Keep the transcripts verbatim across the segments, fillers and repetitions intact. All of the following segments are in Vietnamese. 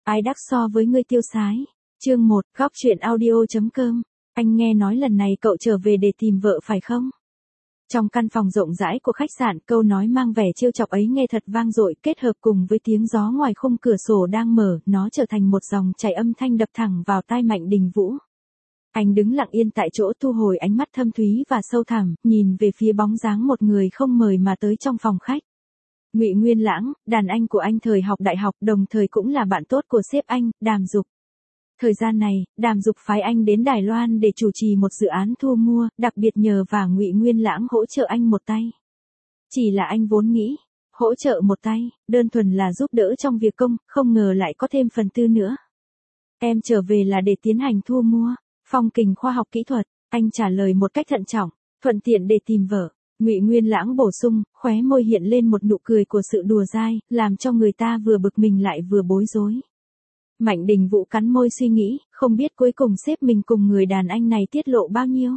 Ai đắc so với ngươi tiêu sái. Chương một, góc truyện audio.com. Anh nghe nói lần này cậu trở về để tìm vợ phải không? Trong căn phòng rộng rãi của khách sạn, câu nói mang vẻ trêu chọc ấy nghe thật vang dội, kết hợp cùng với tiếng gió ngoài khung cửa sổ đang mở, nó trở thành một dòng chảy âm thanh đập thẳng vào tai Mạnh Đình Vũ. Anh đứng lặng yên tại chỗ, thu hồi ánh mắt thâm thúy và sâu thẳm, nhìn về phía bóng dáng một người không mời mà tới trong phòng khách. Ngụy Nguyên Lãng, đàn anh của anh thời học đại học, đồng thời cũng là bạn tốt của sếp anh, Đàm Dục. Thời gian này, Đàm Dục phái anh đến Đài Loan để chủ trì một dự án thu mua, đặc biệt nhờ và Ngụy Nguyên Lãng hỗ trợ anh một tay. Chỉ là anh vốn nghĩ, hỗ trợ một tay, đơn thuần là giúp đỡ trong việc công, không ngờ lại có thêm phần tư nữa. Em trở về là để tiến hành thu mua, phong kình khoa học kỹ thuật, anh trả lời một cách thận trọng, thuận tiện để tìm vợ. Ngụy Nguyên Lãng bổ sung, khóe môi hiện lên một nụ cười của sự đùa dai, làm cho người ta vừa bực mình lại vừa bối rối. Mạnh Đình Vũ cắn môi suy nghĩ, không biết cuối cùng sếp mình cùng người đàn anh này tiết lộ bao nhiêu.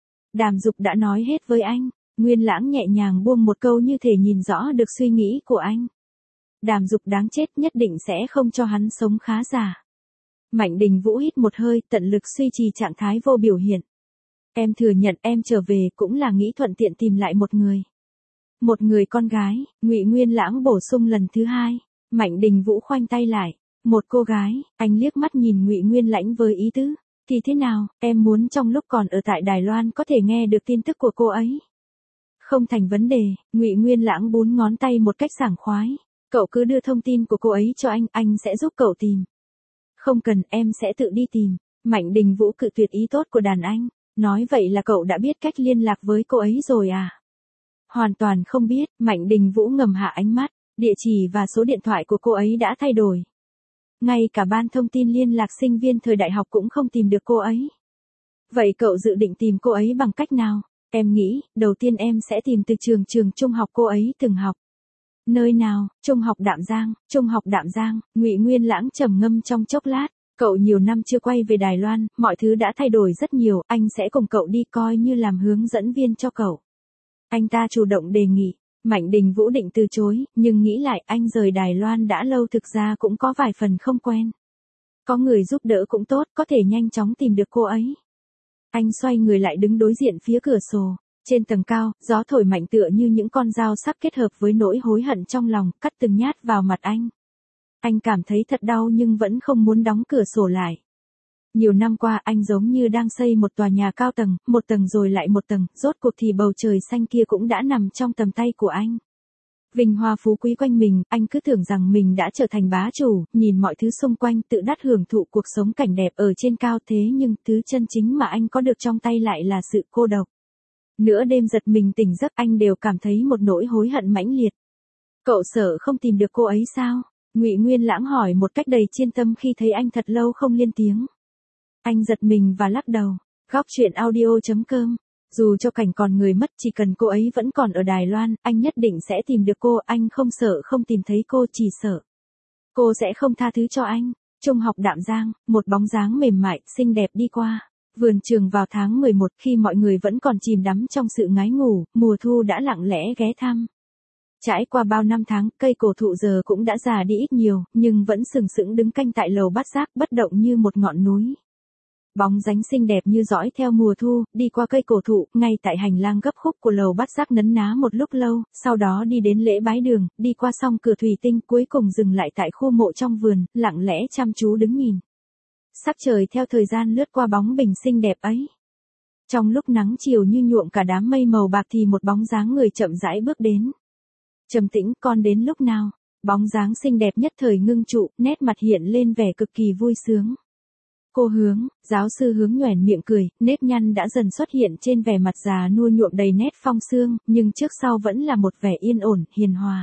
Đàm Dục đã nói hết với anh. Nguyên Lãng nhẹ nhàng buông một câu như thể nhìn rõ được suy nghĩ của anh. Đàm Dục đáng chết, nhất định sẽ không cho hắn sống khá giả. Mạnh Đình Vũ hít một hơi, tận lực suy trì trạng thái vô biểu hiện. Em thừa nhận em trở về cũng là nghĩ thuận tiện tìm lại một người. Một người con gái, Ngụy Nguyên Lãng bổ sung lần thứ hai. Mạnh Đình Vũ khoanh tay lại. Một cô gái, anh liếc mắt nhìn Ngụy Nguyên Lãnh với ý tứ. Thì thế nào, em muốn trong lúc còn ở tại Đài Loan có thể nghe được tin tức của cô ấy. Không thành vấn đề, Ngụy Nguyên Lãng bún ngón tay một cách sảng khoái. Cậu cứ đưa thông tin của cô ấy cho anh, anh sẽ giúp cậu tìm. Không cần, em sẽ tự đi tìm. Mạnh Đình Vũ cự tuyệt ý tốt của đàn anh. Nói vậy là cậu đã biết cách liên lạc với cô ấy rồi à? Hoàn toàn không biết, Mạnh Đình Vũ ngầm hạ ánh mắt, địa chỉ và số điện thoại của cô ấy đã thay đổi. Ngay cả ban thông tin liên lạc sinh viên thời đại học cũng không tìm được cô ấy. Vậy cậu dự định tìm cô ấy bằng cách nào? Em nghĩ, đầu tiên em sẽ tìm từ trường trường trung học cô ấy từng học. Nơi nào? Trung học Đạm Giang, Trung học Đạm Giang, Ngụy Nguyên Lãng trầm ngâm trong chốc lát. Cậu nhiều năm chưa quay về Đài Loan, mọi thứ đã thay đổi rất nhiều, anh sẽ cùng cậu đi coi như làm hướng dẫn viên cho cậu. Anh ta chủ động đề nghị. Mạnh Đình Vũ định từ chối, nhưng nghĩ lại anh rời Đài Loan đã lâu, thực ra cũng có vài phần không quen. Có người giúp đỡ cũng tốt, có thể nhanh chóng tìm được cô ấy. Anh xoay người lại đứng đối diện phía cửa sổ. Trên tầng cao, gió thổi mạnh tựa như những con dao sắc kết hợp với nỗi hối hận trong lòng, cắt từng nhát vào mặt anh. Anh cảm thấy thật đau nhưng vẫn không muốn đóng cửa sổ lại. Nhiều năm qua anh giống như đang xây một tòa nhà cao tầng, một tầng rồi lại một tầng, rốt cuộc thì bầu trời xanh kia cũng đã nằm trong tầm tay của anh. Vinh hoa phú quý quanh mình, anh cứ tưởng rằng mình đã trở thành bá chủ, nhìn mọi thứ xung quanh tự đắc hưởng thụ cuộc sống cảnh đẹp ở trên cao, thế nhưng thứ chân chính mà anh có được trong tay lại là sự cô độc. Nửa đêm giật mình tỉnh giấc anh đều cảm thấy một nỗi hối hận mãnh liệt. Cậu sợ không tìm được cô ấy sao? Ngụy Nguyên Lãng hỏi một cách đầy chiên tâm khi thấy anh thật lâu không lên tiếng. Anh giật mình và lắc đầu. Góc truyện audio.com. Dù cho cảnh còn người mất, chỉ cần cô ấy vẫn còn ở Đài Loan, anh nhất định sẽ tìm được cô. Anh không sợ không tìm thấy cô, chỉ sợ cô sẽ không tha thứ cho anh. Trung học Đạm Giang, một bóng dáng mềm mại, xinh đẹp đi qua vườn trường vào tháng mười một, khi mọi người vẫn còn chìm đắm trong sự ngái ngủ, mùa thu đã lặng lẽ ghé thăm. Trải qua bao năm tháng, cây cổ thụ giờ cũng đã già đi ít nhiều, nhưng vẫn sừng sững đứng canh tại lầu bát giác, bất động như một ngọn núi. Bóng dáng xinh đẹp như dõi theo mùa thu, đi qua cây cổ thụ, ngay tại hành lang gấp khúc của lầu bát giác nấn ná một lúc lâu, sau đó đi đến lễ bái đường, đi qua song cửa thủy tinh, cuối cùng dừng lại tại khu mộ trong vườn, lặng lẽ chăm chú đứng nhìn. Sắc trời theo thời gian lướt qua bóng bình xinh đẹp ấy. Trong lúc nắng chiều như nhuộm cả đám mây màu bạc thì một bóng dáng người chậm rãi bước đến. Trầm Tĩnh, con đến lúc nào? Bóng dáng xinh đẹp nhất thời ngưng trụ, nét mặt hiện lên vẻ cực kỳ vui sướng. Cô Hướng, giáo sư Hướng nhoẻn miệng cười, nếp nhăn đã dần xuất hiện trên vẻ mặt già nua nhuộm đầy nét phong sương, nhưng trước sau vẫn là một vẻ yên ổn, hiền hòa.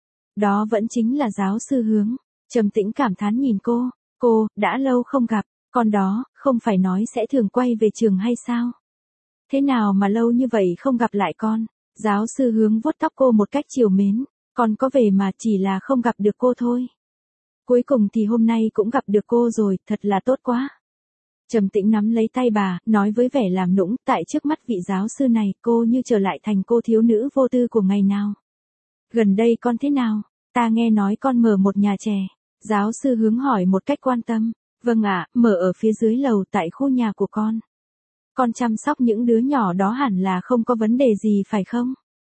Đó vẫn chính là giáo sư Hướng. Trầm Tĩnh cảm thán nhìn cô, cô, đã lâu không gặp, con đó, không phải nói sẽ thường quay về trường hay sao? Thế nào mà lâu như vậy không gặp lại con? Giáo sư Hướng vuốt tóc cô một cách trìu mến, con có về mà, chỉ là không gặp được cô thôi. Cuối cùng thì hôm nay cũng gặp được cô rồi, thật là tốt quá. Trầm Tĩnh nắm lấy tay bà, nói với vẻ làm nũng, tại trước mắt vị giáo sư này, cô như trở lại thành cô thiếu nữ vô tư của ngày nào. Gần đây con thế nào? Ta nghe nói con mở một nhà chè. Giáo sư Hướng hỏi một cách quan tâm. Vâng ạ, mở ở phía dưới lầu tại khu nhà của con. Con chăm sóc những đứa nhỏ đó hẳn là không có vấn đề gì phải không?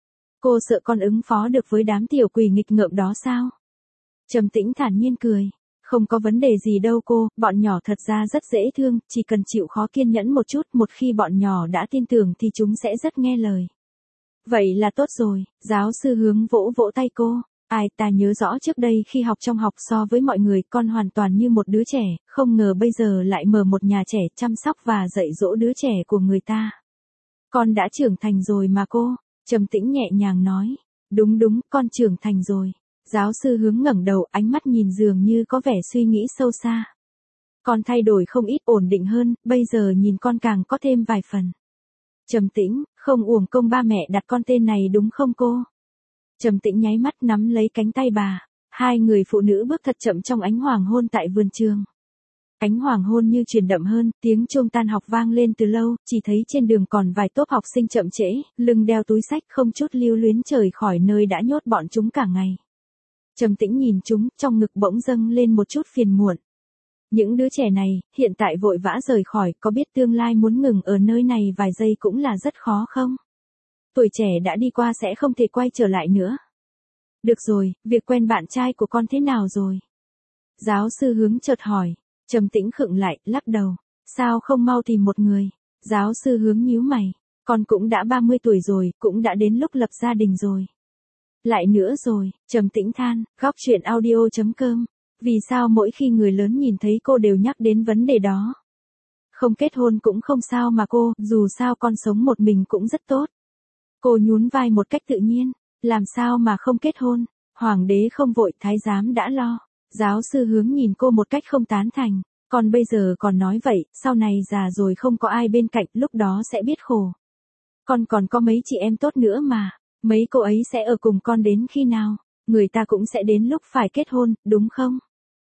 Cô sợ con ứng phó được với đám tiểu quỷ nghịch ngợm đó sao? Trầm Tĩnh thản nhiên cười. Không có vấn đề gì đâu cô, bọn nhỏ thật ra rất dễ thương, chỉ cần chịu khó kiên nhẫn một chút, một khi bọn nhỏ đã tin tưởng thì chúng sẽ rất nghe lời. Vậy là tốt rồi, giáo sư Hướng vỗ vỗ tay cô. Ai ta nhớ rõ trước đây khi học trong học so với mọi người con hoàn toàn như một đứa trẻ, không ngờ bây giờ lại mở một nhà trẻ chăm sóc và dạy dỗ đứa trẻ của người ta. Con đã trưởng thành rồi mà cô, Trầm Tĩnh nhẹ nhàng nói. Đúng đúng, con trưởng thành rồi. Giáo sư Hướng ngẩng đầu, ánh mắt nhìn dường như có vẻ suy nghĩ sâu xa. Con thay đổi không ít, ổn định hơn, bây giờ nhìn con càng có thêm vài phần. Trầm Tĩnh, không uổng công ba mẹ đặt con tên này đúng không cô? Trầm Tĩnh nháy mắt nắm lấy cánh tay bà. Hai người phụ nữ bước thật chậm trong ánh hoàng hôn tại vườn trường. Ánh hoàng hôn như truyền đậm hơn, tiếng chuông tan học vang lên từ lâu, chỉ thấy trên đường còn vài tốp học sinh chậm trễ, lưng đeo túi xách không chút lưu luyến rời khỏi nơi đã nhốt bọn chúng cả ngày. Trầm Tĩnh nhìn chúng, trong ngực bỗng dâng lên một chút phiền muộn. Những đứa trẻ này, hiện tại vội vã rời khỏi, có biết tương lai muốn ngừng ở nơi này vài giây cũng là rất khó không? Tuổi trẻ đã đi qua sẽ không thể quay trở lại nữa. Được rồi, việc quen bạn trai của con thế nào rồi? Giáo sư Hướng chợt hỏi. Trầm Tĩnh khựng lại, lắc đầu. Sao không mau tìm một người? Giáo sư Hướng nhíu mày. Con cũng đã ba mươi tuổi rồi, cũng đã đến lúc lập gia đình rồi. Lại nữa rồi, Trầm Tĩnh than, góc chuyện audio chấm com. Vì sao mỗi khi người lớn nhìn thấy cô đều nhắc đến vấn đề đó? Không kết hôn cũng không sao mà cô, dù sao con sống một mình cũng rất tốt. Cô nhún vai một cách tự nhiên, làm sao mà không kết hôn? Hoàng đế không vội, thái giám đã lo. Giáo sư Hướng nhìn cô một cách không tán thành. Còn bây giờ còn nói vậy, sau này già rồi không có ai bên cạnh, lúc đó sẽ biết khổ. Con còn có mấy chị em tốt nữa mà. Mấy cô ấy sẽ ở cùng con đến khi nào? Người ta cũng sẽ đến lúc phải kết hôn, đúng không?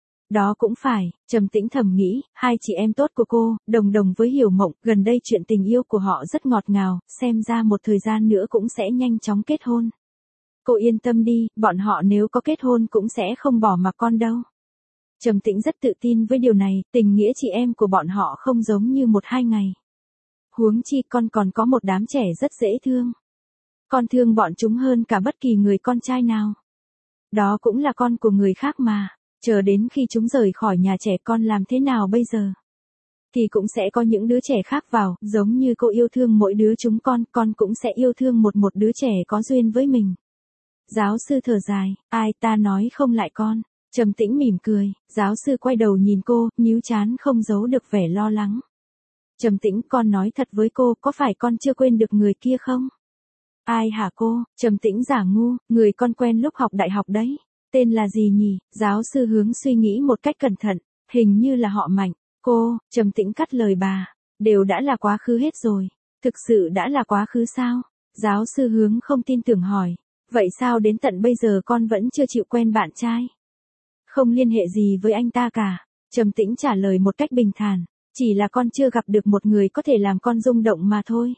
Đó cũng phải, Trầm Tĩnh thầm nghĩ, hai chị em tốt của cô, Đồng Đồng với Hiểu Mộng, gần đây chuyện tình yêu của họ rất ngọt ngào, xem ra một thời gian nữa cũng sẽ nhanh chóng kết hôn. Cô yên tâm đi, bọn họ nếu có kết hôn cũng sẽ không bỏ mặc con đâu. Trầm Tĩnh rất tự tin với điều này, tình nghĩa chị em của bọn họ không giống như một hai ngày. Huống chi con còn có một đám trẻ rất dễ thương. Con thương bọn chúng hơn cả bất kỳ người con trai nào. Đó cũng là con của người khác mà. Chờ đến khi chúng rời khỏi nhà trẻ con làm thế nào bây giờ? Thì cũng sẽ có những đứa trẻ khác vào, giống như cô yêu thương mỗi đứa chúng con, con cũng sẽ yêu thương một một đứa trẻ có duyên với mình. Giáo sư thở dài, ai ta nói không lại con. Trầm Tĩnh mỉm cười, giáo sư quay đầu nhìn cô, nhíu trán không giấu được vẻ lo lắng. Trầm Tĩnh, con nói thật với cô, có phải con chưa quên được người kia không? Ai hả cô? Trầm Tĩnh giả ngu, người con quen lúc học đại học đấy. Tên là gì nhỉ? Giáo sư Hướng suy nghĩ một cách cẩn thận, hình như là họ Mạnh. Cô, Trầm Tĩnh cắt lời bà, đều đã là quá khứ hết rồi. Thực sự đã là quá khứ sao? Giáo sư Hướng không tin tưởng hỏi. Vậy sao đến tận bây giờ con vẫn chưa chịu quen bạn trai? Không liên hệ gì với anh ta cả. Trầm Tĩnh trả lời một cách bình thản. Chỉ là con chưa gặp được một người có thể làm con rung động mà thôi.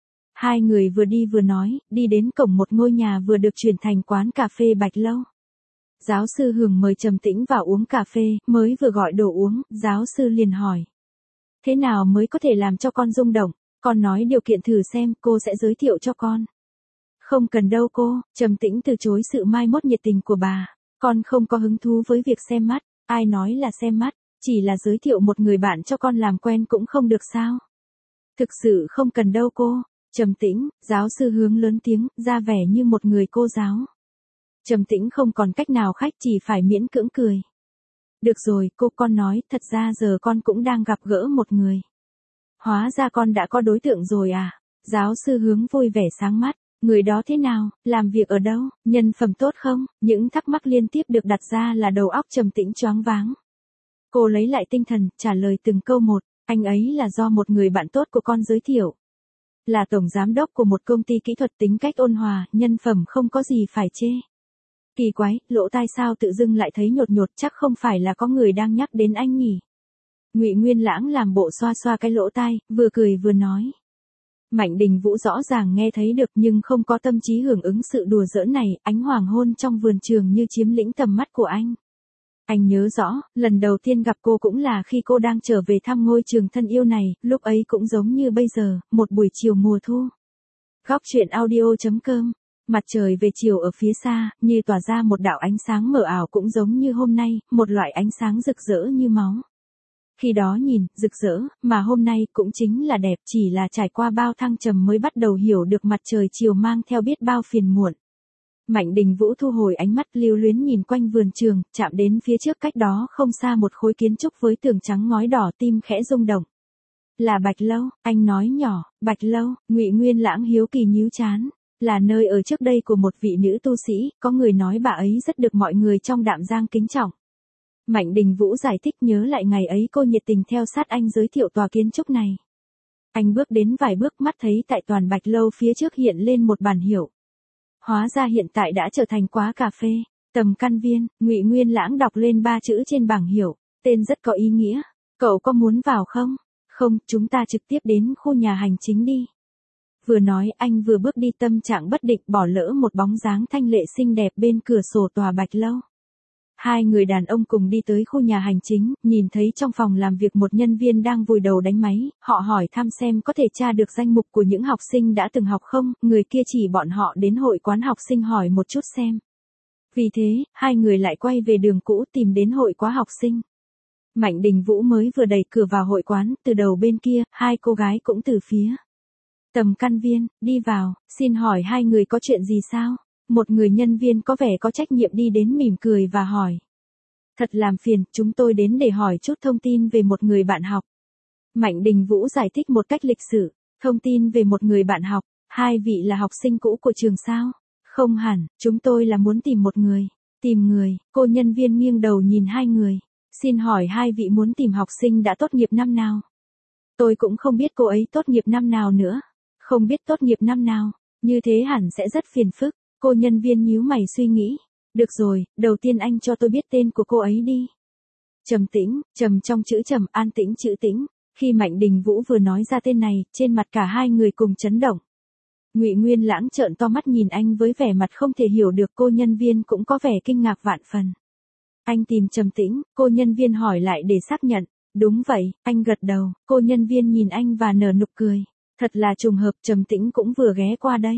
Hai người vừa đi vừa nói, đi đến cổng một ngôi nhà vừa được chuyển thành quán cà phê Bạch Lâu. Giáo sư Hường mời Trầm Tĩnh vào uống cà phê, mới vừa gọi đồ uống, giáo sư liền hỏi. Thế nào mới có thể làm cho con rung động? Con nói điều kiện thử xem, cô sẽ giới thiệu cho con. Không cần đâu cô, Trầm Tĩnh từ chối sự mai mốt nhiệt tình của bà. Con không có hứng thú với việc xem mắt, ai nói là xem mắt, chỉ là giới thiệu một người bạn cho con làm quen cũng không được sao? Thực sự không cần đâu cô. Trầm Tĩnh, giáo sư Hướng lớn tiếng, ra vẻ như một người cô giáo. Trầm Tĩnh không còn cách nào khác, chỉ phải miễn cưỡng cười. Được rồi, cô, con nói, thật ra giờ con cũng đang gặp gỡ một người. Hóa ra con đã có đối tượng rồi à? Giáo sư Hướng vui vẻ sáng mắt. Người đó thế nào, làm việc ở đâu, nhân phẩm tốt không? Những thắc mắc liên tiếp được đặt ra là đầu óc Trầm Tĩnh choáng váng. Cô lấy lại tinh thần, trả lời từng câu một. Anh ấy là do một người bạn tốt của con giới thiệu. Là tổng giám đốc của một công ty kỹ thuật, tính cách ôn hòa, nhân phẩm không có gì phải chê. Kỳ quái, lỗ tai sao tự dưng lại thấy nhột nhột, chắc không phải là có người đang nhắc đến anh nhỉ? Ngụy Nguyên Lãng làm bộ xoa xoa cái lỗ tai, vừa cười vừa nói. Mạnh Đình Vũ rõ ràng nghe thấy được nhưng không có tâm trí hưởng ứng sự đùa giỡn này, ánh hoàng hôn trong vườn trường như chiếm lĩnh tầm mắt của anh. Anh nhớ rõ, lần đầu tiên gặp cô cũng là khi cô đang trở về thăm ngôi trường thân yêu này, lúc ấy cũng giống như bây giờ, một buổi chiều mùa thu. Góc truyện audio.com. Mặt trời về chiều ở phía xa, như tỏa ra một đạo ánh sáng mờ ảo cũng giống như hôm nay, một loại ánh sáng rực rỡ như máu. Khi đó nhìn, rực rỡ, mà hôm nay cũng chính là đẹp, chỉ là trải qua bao thăng trầm mới bắt đầu hiểu được mặt trời chiều mang theo biết bao phiền muộn. Mạnh Đình Vũ thu hồi ánh mắt lưu luyến nhìn quanh vườn trường, chạm đến phía trước cách đó không xa một khối kiến trúc với tường trắng ngói đỏ, tim khẽ rung động. Là Bạch Lâu, anh nói nhỏ. Bạch Lâu. Ngụy Nguyên Lãng hiếu kỳ nhíu chán. Là nơi ở trước đây của một vị nữ tu sĩ, có người nói bà ấy rất được mọi người trong Đạm Giang kính trọng. Mạnh Đình Vũ giải thích nhớ lại ngày ấy cô nhiệt tình theo sát anh giới thiệu tòa kiến trúc này. Anh bước đến vài bước, mắt thấy tại toàn Bạch Lâu phía trước hiện lên một bản hiệu. Hóa ra hiện tại đã trở thành quán cà phê, Tầm Căn Viên. Ngụy Nguyên Lãng đọc lên ba chữ trên bảng hiệu, tên rất có ý nghĩa. Cậu có muốn vào không? Không, chúng ta trực tiếp đến khu nhà hành chính đi. Vừa nói anh vừa bước đi, tâm trạng bất định, bỏ lỡ một bóng dáng thanh lệ xinh đẹp bên cửa sổ tòa Bạch Lâu. Hai người đàn ông cùng đi tới khu nhà hành chính, nhìn thấy trong phòng làm việc một nhân viên đang vùi đầu đánh máy, họ hỏi thăm xem có thể tra được danh mục của những học sinh đã từng học không, người kia chỉ bọn họ đến hội quán học sinh hỏi một chút xem. Vì thế, hai người lại quay về đường cũ tìm đến hội quán học sinh. Mạnh Đình Vũ mới vừa đẩy cửa vào hội quán, từ đầu bên kia, hai cô gái cũng từ phía Tầm Căn Viên, đi vào, xin hỏi hai người có chuyện gì sao? Một người nhân viên có vẻ có trách nhiệm đi đến mỉm cười và hỏi. Thật làm phiền, chúng tôi đến để hỏi chút thông tin về một người bạn học. Mạnh Đình Vũ giải thích một cách lịch sự, thông tin về một người bạn học, hai vị là học sinh cũ của trường sao? Không hẳn, chúng tôi là muốn tìm một người. Tìm người, cô nhân viên nghiêng đầu nhìn hai người. Xin hỏi hai vị muốn tìm học sinh đã tốt nghiệp năm nào? Tôi cũng không biết cô ấy tốt nghiệp năm nào nữa. Không biết tốt nghiệp năm nào, như thế hẳn sẽ rất phiền phức. Cô nhân viên nhíu mày suy nghĩ. Được rồi, đầu tiên anh cho tôi biết tên của cô ấy đi. Trầm Tĩnh. Trầm trong chữ trầm, an tĩnh chữ tĩnh. Khi Mạnh Đình Vũ vừa nói ra tên này, trên mặt cả hai người cùng chấn động. Ngụy Nguyên Lãng trợn to mắt nhìn anh với vẻ mặt không thể hiểu được, cô nhân viên cũng có vẻ kinh ngạc vạn phần. Anh tìm Trầm Tĩnh, cô nhân viên hỏi lại để xác nhận. Đúng vậy, anh gật đầu, cô nhân viên nhìn anh và nở nụ cười. Thật là trùng hợp, Trầm Tĩnh cũng vừa ghé qua đây.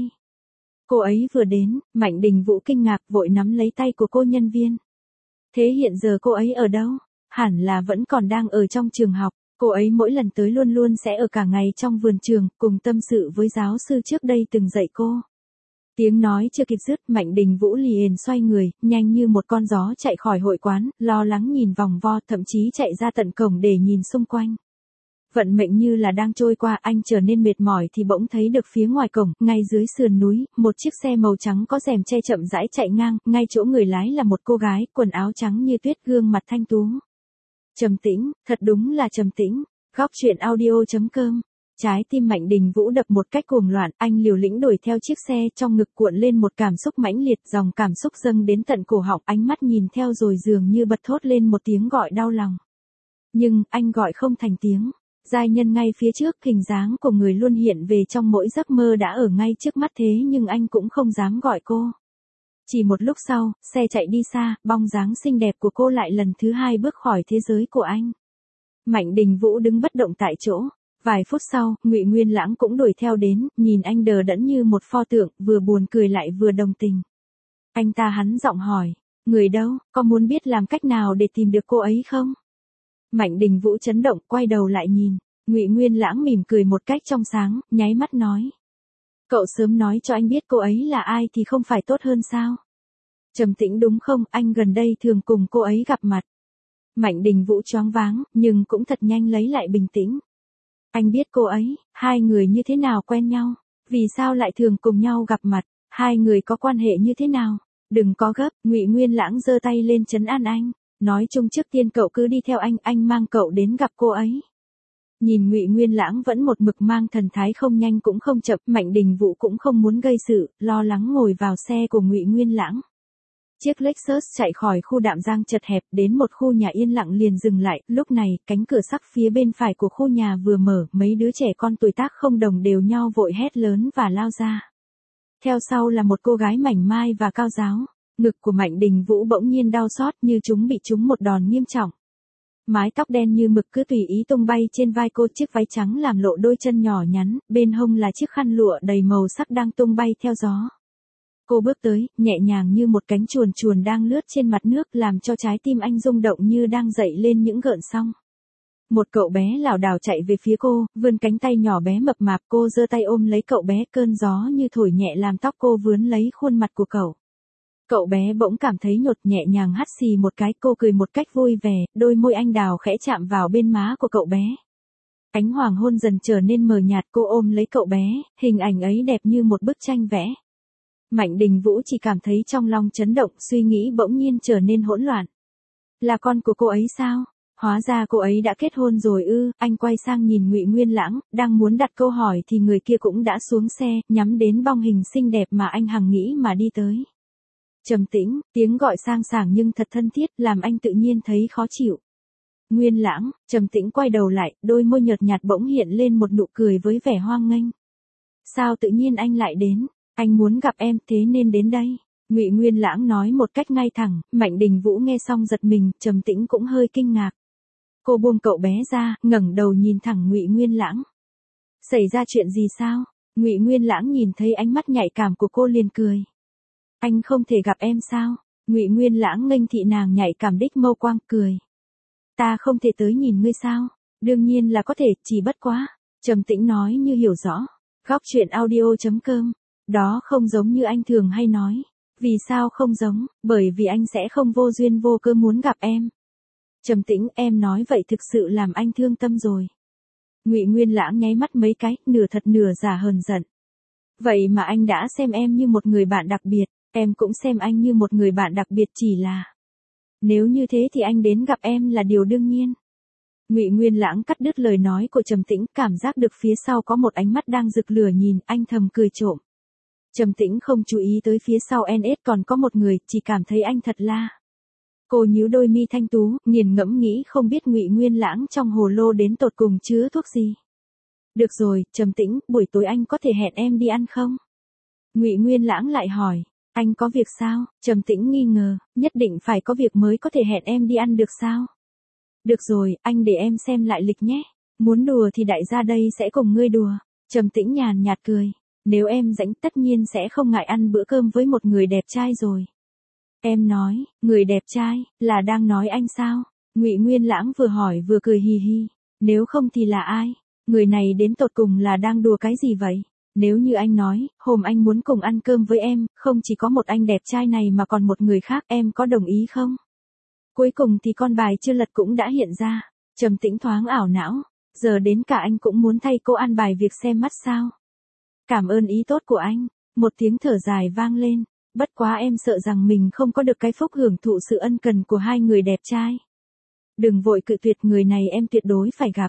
Cô ấy vừa đến, Mạnh Đình Vũ kinh ngạc vội nắm lấy tay của cô nhân viên. Thế hiện giờ cô ấy ở đâu? Hẳn là vẫn còn đang ở trong trường học, cô ấy mỗi lần tới luôn luôn sẽ ở cả ngày trong vườn trường, cùng tâm sự với giáo sư trước đây từng dạy cô. Tiếng nói chưa kịp dứt, Mạnh Đình Vũ liền xoay người, nhanh như một con gió chạy khỏi hội quán, lo lắng nhìn vòng vo, thậm chí chạy ra tận cổng để nhìn xung quanh. Vận mệnh như là đang trôi qua, anh trở nên mệt mỏi thì bỗng thấy được phía ngoài cổng, ngay dưới sườn núi, một chiếc xe màu trắng có rèm che chậm rãi chạy ngang, ngay chỗ người lái là một cô gái, quần áo trắng như tuyết, gương mặt thanh tú. Trầm Tĩnh, thật đúng là Trầm Tĩnh. Góc truyện audio.com. Trái tim Mạnh Đình Vũ đập một cách cuồng loạn, anh liều lĩnh đuổi theo chiếc xe, trong ngực cuộn lên một cảm xúc mãnh liệt, dòng cảm xúc dâng đến tận cổ họng, ánh mắt nhìn theo rồi dường như bật thốt lên một tiếng gọi đau lòng. Nhưng, anh gọi không thành tiếng. Giai nhân ngay phía trước, hình dáng của người luôn hiện về trong mỗi giấc mơ đã ở ngay trước mắt, thế nhưng anh cũng không dám gọi cô. Chỉ một lúc sau, xe chạy đi xa, bóng dáng xinh đẹp của cô lại lần thứ hai bước khỏi thế giới của anh. Mạnh Đình Vũ đứng bất động tại chỗ. Vài phút sau, Ngụy Nguyên Lãng cũng đuổi theo đến, nhìn anh đờ đẫn như một pho tượng, vừa buồn cười lại vừa đồng tình. Anh ta hắn giọng hỏi, người đâu, có muốn biết làm cách nào để tìm được cô ấy không? Mạnh Đình Vũ chấn động, quay đầu lại nhìn, Ngụy Nguyên Lãng mỉm cười một cách trong sáng, nháy mắt nói. Cậu sớm nói cho anh biết cô ấy là ai thì không phải tốt hơn sao? Trầm Tĩnh đúng không, anh gần đây thường cùng cô ấy gặp mặt. Mạnh Đình Vũ choáng váng, nhưng cũng thật nhanh lấy lại bình tĩnh. Anh biết cô ấy, hai người như thế nào quen nhau? Vì sao lại thường cùng nhau gặp mặt? Hai người có quan hệ như thế nào? Đừng có gấp, Ngụy Nguyên Lãng giơ tay lên trấn an anh. Nói chung trước tiên cậu cứ đi theo anh, anh mang cậu đến gặp cô ấy. Nhìn Ngụy Nguyên Lãng vẫn một mực mang thần thái không nhanh cũng không chậm, Mạnh Đình Vũ cũng không muốn gây sự, lo lắng ngồi vào xe của Ngụy Nguyên Lãng. Chiếc Lexus chạy khỏi khu Đạm Giang chật hẹp, đến một khu nhà yên lặng liền dừng lại, lúc này, cánh cửa sắt phía bên phải của khu nhà vừa mở, mấy đứa trẻ con tuổi tác không đồng đều nhau vội hét lớn và lao ra. Theo sau là một cô gái mảnh mai và cao ráo. Ngực của Mạnh Đình Vũ bỗng nhiên đau xót như chúng bị trúng một đòn nghiêm trọng. Mái tóc đen như mực cứ tùy ý tung bay trên vai cô, chiếc váy trắng làm lộ đôi chân nhỏ nhắn, bên hông là chiếc khăn lụa đầy màu sắc đang tung bay theo gió. Cô bước tới, nhẹ nhàng như một cánh chuồn chuồn đang lướt trên mặt nước, làm cho trái tim anh rung động như đang dậy lên những gợn sóng. Một cậu bé lảo đảo chạy về phía cô, vươn cánh tay nhỏ bé mập mạp, cô giơ tay ôm lấy cậu bé, cơn gió như thổi nhẹ làm tóc cô vướn lấy khuôn mặt của cậu. Cậu bé bỗng cảm thấy nhột, nhẹ nhàng hắt xì một cái, cô cười một cách vui vẻ, đôi môi anh đào khẽ chạm vào bên má của cậu bé. Ánh hoàng hôn dần trở nên mờ nhạt, cô ôm lấy cậu bé, hình ảnh ấy đẹp như một bức tranh vẽ. Mạnh Đình Vũ chỉ cảm thấy trong lòng chấn động, suy nghĩ bỗng nhiên trở nên hỗn loạn. Là con của cô ấy sao? Hóa ra cô ấy đã kết hôn rồi ư? Anh quay sang nhìn Ngụy Nguyên Lãng, đang muốn đặt câu hỏi thì người kia cũng đã xuống xe, nhắm đến bong hình xinh đẹp mà anh hằng nghĩ mà đi tới. Trầm Tĩnh, tiếng gọi sang sảng nhưng thật thân thiết, làm anh tự nhiên thấy khó chịu. Nguyên Lãng, Trầm Tĩnh quay đầu lại, đôi môi nhợt nhạt bỗng hiện lên một nụ cười với vẻ hoang nghênh. Sao tự nhiên anh lại đến? Anh muốn gặp em, thế nên đến đây. Ngụy Nguyên Lãng nói một cách ngay thẳng. Mạnh Đình Vũ nghe xong giật mình, Trầm Tĩnh cũng hơi kinh ngạc. Cô buông cậu bé ra, ngẩng đầu nhìn thẳng Ngụy Nguyên Lãng. Xảy ra chuyện gì sao? Ngụy Nguyên Lãng nhìn thấy ánh mắt nhạy cảm của cô liền cười. Anh không thể gặp em sao? Ngụy Nguyên Lãng nghênh thị nàng nhạy cảm đích mâu quang, cười. Ta không thể tới nhìn ngươi sao? Đương nhiên là có thể, chỉ bất quá. Trầm Tĩnh nói như hiểu rõ. Góc truyện audio chấm com. Đó không giống như anh thường hay nói. Vì sao không giống? Bởi vì anh sẽ không vô duyên vô cớ muốn gặp em. Trầm Tĩnh, em nói vậy thực sự làm anh thương tâm rồi. Ngụy Nguyên Lãng nháy mắt mấy cái, nửa thật nửa giả hờn giận. Vậy mà anh đã xem em như một người bạn đặc biệt, em cũng xem anh như một người bạn đặc biệt, chỉ là nếu như thế thì anh đến gặp em là điều đương nhiên. Ngụy Nguyên Lãng cắt đứt lời nói của Trầm Tĩnh, cảm giác được phía sau có một ánh mắt đang rực lửa nhìn, anh thầm cười trộm. Trầm Tĩnh không chú ý tới phía sau en ét còn có một người, chỉ cảm thấy anh thật la. Cô nhíu đôi mi thanh tú, nghiền ngẫm nghĩ không biết Ngụy Nguyên Lãng trong hồ lô đến tột cùng chứa thuốc gì. Được rồi, Trầm Tĩnh, buổi tối anh có thể hẹn em đi ăn không? Ngụy Nguyên Lãng lại hỏi, anh có việc sao? Trầm Tĩnh nghi ngờ, nhất định phải có việc mới có thể hẹn em đi ăn được sao? Được rồi, anh để em xem lại lịch nhé. Muốn đùa thì đại gia đây sẽ cùng ngươi đùa. Trầm Tĩnh nhàn nhạt cười. Nếu em rảnh tất nhiên sẽ không ngại ăn bữa cơm với một người đẹp trai rồi. Em nói, người đẹp trai, là đang nói anh sao? Ngụy Nguyên Lãng vừa hỏi vừa cười hì hì. Nếu không thì là ai? Người này đến tột cùng là đang đùa cái gì vậy? Nếu như anh nói, hôm anh muốn cùng ăn cơm với em, không chỉ có một anh đẹp trai này mà còn một người khác, em có đồng ý không? Cuối cùng thì con bài chưa lật cũng đã hiện ra. Trầm Tĩnh thoáng ảo não. Giờ đến cả anh cũng muốn thay cô ăn bài việc xem mắt sao? Cảm ơn ý tốt của anh. Một tiếng thở dài vang lên. Bất quá em sợ rằng mình không có được cái phúc hưởng thụ sự ân cần của hai người đẹp trai. Đừng vội cự tuyệt, người này em tuyệt đối phải gặp.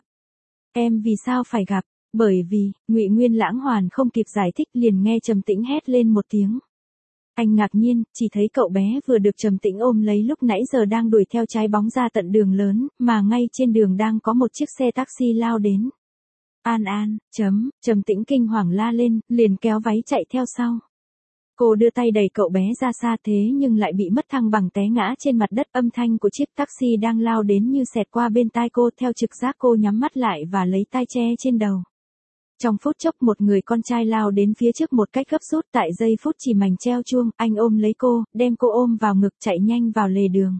Em vì sao phải gặp? Bởi vì, Ngụy Nguyên Lãng hoàn không kịp giải thích liền nghe Trầm Tĩnh hét lên một tiếng. Anh ngạc nhiên, chỉ thấy cậu bé vừa được Trầm Tĩnh ôm lấy lúc nãy giờ đang đuổi theo trái bóng ra tận đường lớn, mà ngay trên đường đang có một chiếc xe taxi lao đến. An An, chấm, Trầm Tĩnh kinh hoàng la lên, liền kéo váy chạy theo sau. Cô đưa tay đẩy cậu bé ra xa thế nhưng lại bị mất thăng bằng té ngã trên mặt đất, âm thanh của chiếc taxi đang lao đến như xẹt qua bên tai cô, theo trực giác cô nhắm mắt lại và lấy tai che trên đầu. Trong phút chốc một người con trai lao đến phía trước một cách gấp rút, tại giây phút chỉ mảnh treo chuông, anh ôm lấy cô, đem cô ôm vào ngực chạy nhanh vào lề đường.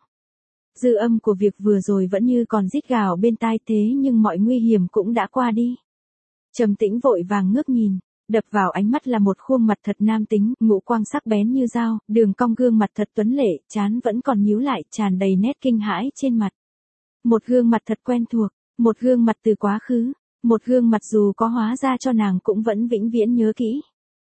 Dư âm của việc vừa rồi vẫn như còn rít gào bên tai thế nhưng mọi nguy hiểm cũng đã qua đi. Trầm Tĩnh vội vàng ngước nhìn, đập vào ánh mắt là một khuôn mặt thật nam tính, ngũ quan sắc bén như dao, đường cong gương mặt thật tuấn lệ, trán vẫn còn nhíu lại, tràn đầy nét kinh hãi trên mặt. Một gương mặt thật quen thuộc, một gương mặt từ quá khứ. Một gương mặt dù có hóa ra cho nàng cũng vẫn vĩnh viễn nhớ kỹ.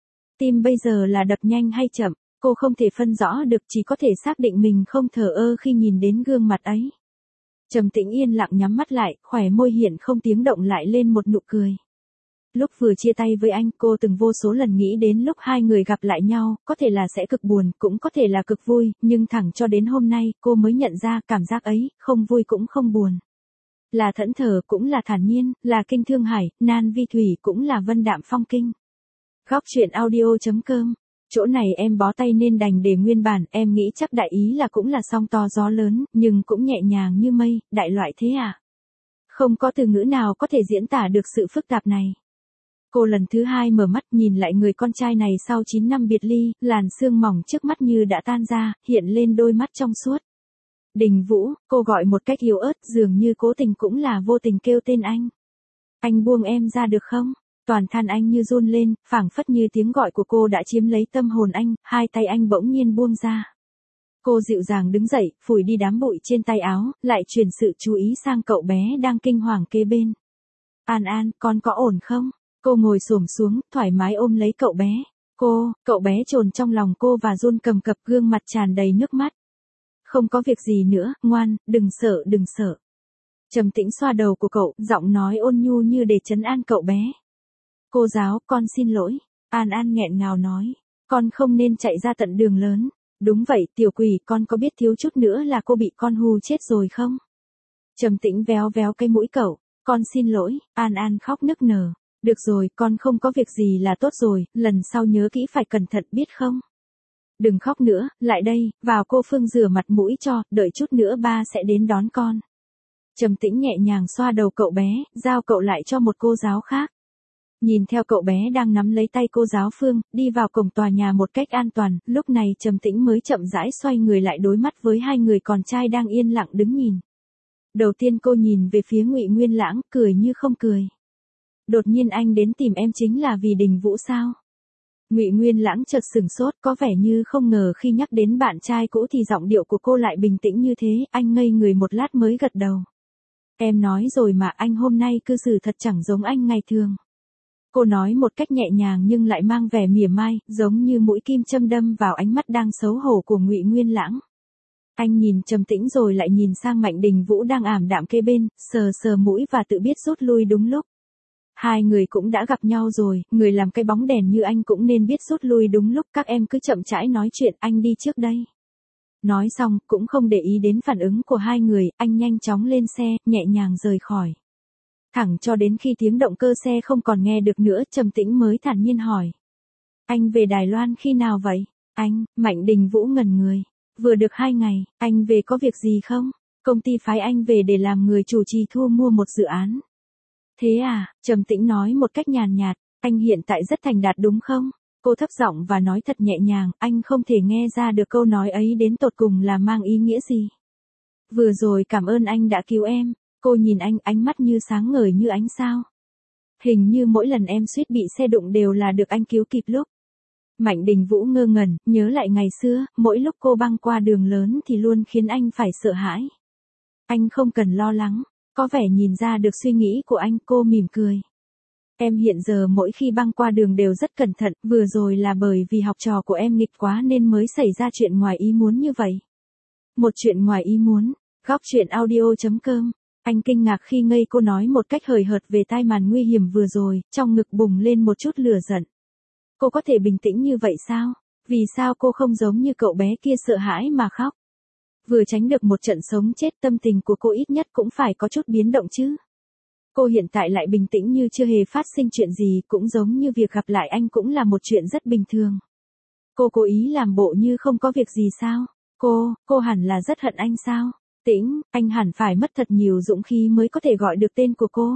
Tim bây giờ là đập nhanh hay chậm, cô không thể phân rõ được, chỉ có thể xác định mình không thờ ơ khi nhìn đến gương mặt ấy. Trầm Tĩnh yên lặng nhắm mắt lại, khóe môi hiện không tiếng động lại lên một nụ cười. Lúc vừa chia tay với anh, cô từng vô số lần nghĩ đến lúc hai người gặp lại nhau, có thể là sẽ cực buồn, cũng có thể là cực vui, nhưng thẳng cho đến hôm nay, cô mới nhận ra cảm giác ấy, không vui cũng không buồn. Là thẫn thờ cũng là thản nhiên, là kinh thương hải, nan vi thủy cũng là vân đạm phong kinh. Góc truyện audio chấm com Chỗ này em bó tay nên đành để nguyên bản, em nghĩ chắc đại ý là cũng là sóng to gió lớn, nhưng cũng nhẹ nhàng như mây, đại loại thế à? Không có từ ngữ nào có thể diễn tả được sự phức tạp này. Cô lần thứ hai mở mắt nhìn lại người con trai này sau chín năm biệt ly, làn sương mỏng trước mắt như đã tan ra, hiện lên đôi mắt trong suốt. Đình Vũ, cô gọi một cách yếu ớt, dường như cố tình cũng là vô tình kêu tên anh. Anh buông em ra được không? Toàn thân anh như run lên, phảng phất như tiếng gọi của cô đã chiếm lấy tâm hồn anh, hai tay anh bỗng nhiên buông ra. Cô dịu dàng đứng dậy, phủi đi đám bụi trên tay áo, lại chuyển sự chú ý sang cậu bé đang kinh hoàng kế bên. An An, con có ổn không? Cô ngồi xổm xuống, thoải mái ôm lấy cậu bé. Cô, cậu bé chồn trong lòng cô và run cầm cập, gương mặt tràn đầy nước mắt. Không có việc gì nữa, ngoan, đừng sợ, đừng sợ. Trầm Tĩnh xoa đầu của cậu, giọng nói ôn nhu như để trấn an cậu bé. Cô giáo, con xin lỗi. An An nghẹn ngào nói. Con không nên chạy ra tận đường lớn. Đúng vậy, tiểu quỷ, con có biết thiếu chút nữa là cô bị con hù chết rồi không? Trầm Tĩnh véo véo cái mũi cậu. Con xin lỗi. An An khóc nức nở. Được rồi, con không có việc gì là tốt rồi, lần sau nhớ kỹ phải cẩn thận biết không? Đừng khóc nữa, lại đây, vào cô Phương rửa mặt mũi cho, đợi chút nữa ba sẽ đến đón con. Trầm Tĩnh nhẹ nhàng xoa đầu cậu bé, giao cậu lại cho một cô giáo khác. Nhìn theo cậu bé đang nắm lấy tay cô giáo Phương, đi vào cổng tòa nhà một cách an toàn, lúc này Trầm Tĩnh mới chậm rãi xoay người lại đối mắt với hai người con trai đang yên lặng đứng nhìn. Đầu tiên cô nhìn về phía Ngụy Nguyên Lãng, cười như không cười. Đột nhiên anh đến tìm em chính là vì Đình Vũ sao? Ngụy Nguyên Lãng chợt sửng sốt, có vẻ như không ngờ khi nhắc đến bạn trai cũ thì giọng điệu của cô lại bình tĩnh như thế, anh ngây người một lát mới gật đầu. Em nói rồi mà, anh hôm nay cư xử thật chẳng giống anh ngày thường. Cô nói một cách nhẹ nhàng nhưng lại mang vẻ mỉa mai, giống như mũi kim châm đâm vào ánh mắt đang xấu hổ của Ngụy Nguyên Lãng. Anh nhìn Trầm Tĩnh rồi lại nhìn sang Mạnh Đình Vũ đang ảm đạm kế bên, sờ sờ mũi và tự biết rút lui đúng lúc. Hai người cũng đã gặp nhau rồi, người làm cái bóng đèn như anh cũng nên biết rút lui đúng lúc, các em cứ chậm rãi nói chuyện, anh đi trước đây. Nói xong, cũng không để ý đến phản ứng của hai người, anh nhanh chóng lên xe, nhẹ nhàng rời khỏi. Thẳng cho đến khi tiếng động cơ xe không còn nghe được nữa, Trầm Tĩnh mới thản nhiên hỏi. Anh về Đài Loan khi nào vậy? Anh, Mạnh Đình Vũ ngẩn người. Vừa được hai ngày, anh về có việc gì không? Công ty phái anh về để làm người chủ trì thu mua một dự án. Thế à, Trầm Tĩnh nói một cách nhàn nhạt, anh hiện tại rất thành đạt đúng không? Cô thấp giọng và nói thật nhẹ nhàng, anh không thể nghe ra được câu nói ấy đến tột cùng là mang ý nghĩa gì. Vừa rồi cảm ơn anh đã cứu em. Cô nhìn anh, ánh mắt như sáng ngời như ánh sao. Hình như mỗi lần em suýt bị xe đụng đều là được anh cứu kịp lúc. Mạnh Đình Vũ ngơ ngẩn, nhớ lại ngày xưa, mỗi lúc cô băng qua đường lớn thì luôn khiến anh phải sợ hãi. Anh không cần lo lắng, có vẻ nhìn ra được suy nghĩ của anh, cô mỉm cười. Em hiện giờ mỗi khi băng qua đường đều rất cẩn thận, vừa rồi là bởi vì học trò của em nghịch quá nên mới xảy ra chuyện ngoài ý muốn như vậy. Một chuyện ngoài ý muốn, góc truyện audio chấm com. Anh kinh ngạc khi ngây cô nói một cách hời hợt về tai màn nguy hiểm vừa rồi, trong ngực bùng lên một chút lửa giận. Cô có thể bình tĩnh như vậy sao? Vì sao cô không giống như cậu bé kia sợ hãi mà khóc? Vừa tránh được một trận sống chết, tâm tình của cô ít nhất cũng phải có chút biến động chứ. Cô hiện tại lại bình tĩnh như chưa hề phát sinh chuyện gì, cũng giống như việc gặp lại anh cũng là một chuyện rất bình thường. Cô cố ý làm bộ như không có việc gì sao? Cô, cô hẳn là rất hận anh sao? Tĩnh, anh hẳn phải mất thật nhiều dũng khí mới có thể gọi được tên của cô.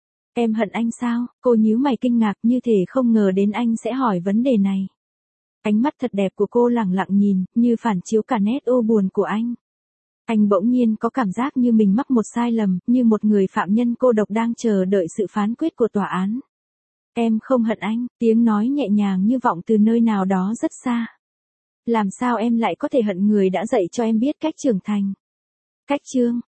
Em hận anh sao? Cô nhíu mày kinh ngạc như thể không ngờ đến anh sẽ hỏi vấn đề này. Ánh mắt thật đẹp của cô lẳng lặng nhìn, như phản chiếu cả nét u buồn của anh. Anh bỗng nhiên có cảm giác như mình mắc một sai lầm, như một người phạm nhân cô độc đang chờ đợi sự phán quyết của tòa án. Em không hận anh, tiếng nói nhẹ nhàng như vọng từ nơi nào đó rất xa. Làm sao em lại có thể hận người đã dạy cho em biết cách trưởng thành? Cách chương